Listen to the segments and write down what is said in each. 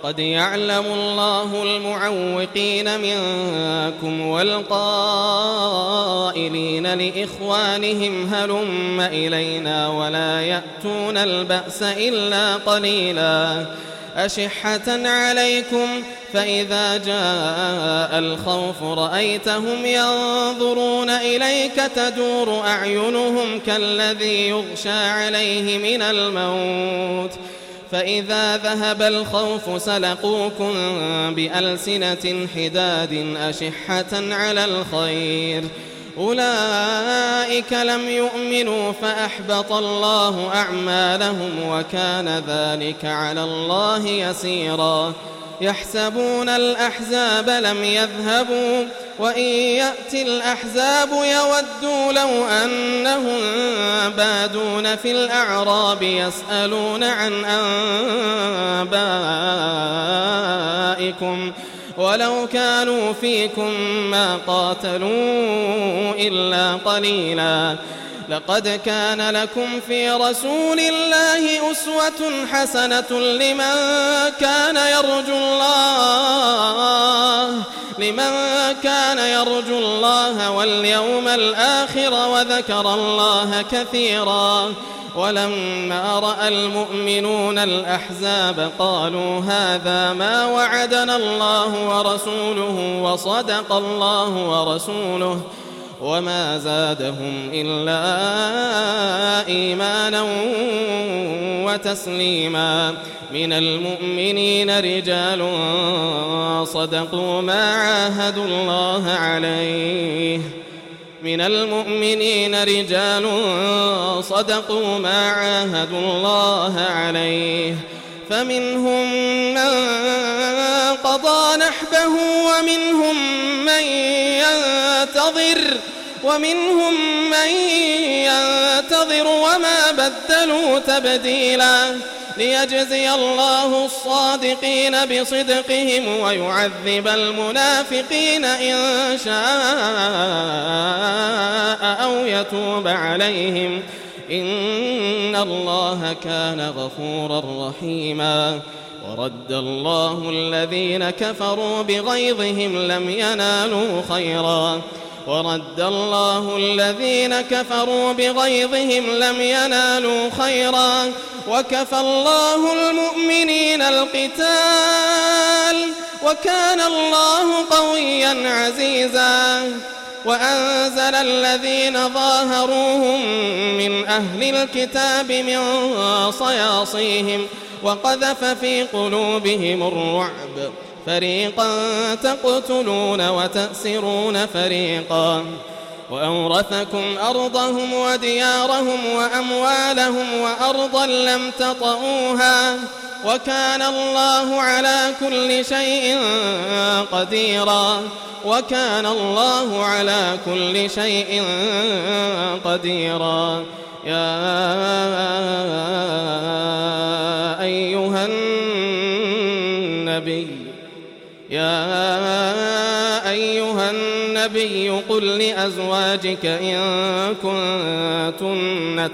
قد يعلم الله المعوقين منكم والقائلين لإخوانهم هلم إلينا ولا يأتون البأس إلا قليلا أشحة عليكم فإذا جاء الخوف رأيتهم ينظرون إليك تدور أعينهم كالذي يغشى عليه من الموت فإذا ذهب الخوف سلقوكم بألسنة حداد أشحة على الخير أولئك لم يؤمنوا فأحبط الله أعمالهم وكان ذلك على الله يسيرا يحسبون الأحزاب لم يذهبوا وإن يأتي الأحزاب يودوا لو أنهم بادون في الأعراب يسألون عن أنبائكم ولو كانوا فيكم ما قاتلوا إلا قليلا لقد كان لكم في رسول الله أسوة حسنة لمن كان يرجو الله واليوم الآخر وذكر الله كثيرا ولما رأى المؤمنون الأحزاب قالوا هذا ما وعدنا الله ورسوله وصدق الله ورسوله وما زادهم إلا إيمانا وتسليما من المؤمنين رجال صدقوا ما عاهدوا الله عليه فمنهم من قضى نحبه ومنهم من ينتظر وما بدلوا تبديلا ليجزي الله الصادقين بصدقهم ويعذب المنافقين إن شاء أو يتوب عليهم إن الله كان غفورا رحيما ورد الله الذين كفروا بغيظهم لم ينالوا خيرا وكفى الله المؤمنين القتال وكان الله قويا عزيزا وأنزل الذين ظاهروهم من أهل الكتاب من صياصيهم وقذف في قلوبهم الرعب فريقا تقتلون وتأسرون فريقا وأورثكم أرضهم وديارهم وأموالهم وأرضا لم تطئوها وكان الله على كل شيء قديرا يا أيها النبي قل لأزواجك إن كنتن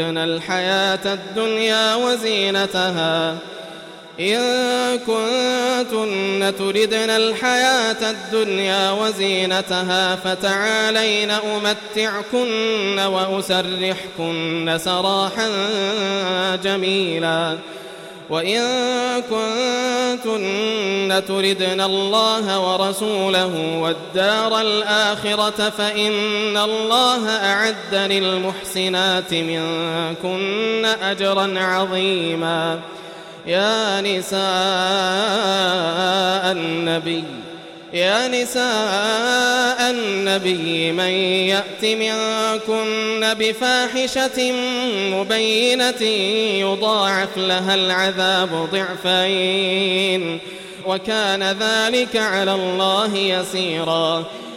تردن الحياة الدنيا وزينتها فتعالين أمتعكن وأسرحكن سراحا جميلا وإن كنتن تردن الله ورسوله والدار الآخرة فإن الله أعد للمحسنات منكن أجرا عظيما يا نساء النبي من يأت منكن بفاحشة مبينة يضاعف لها العذاب ضعفين وكان ذلك على الله يسيرا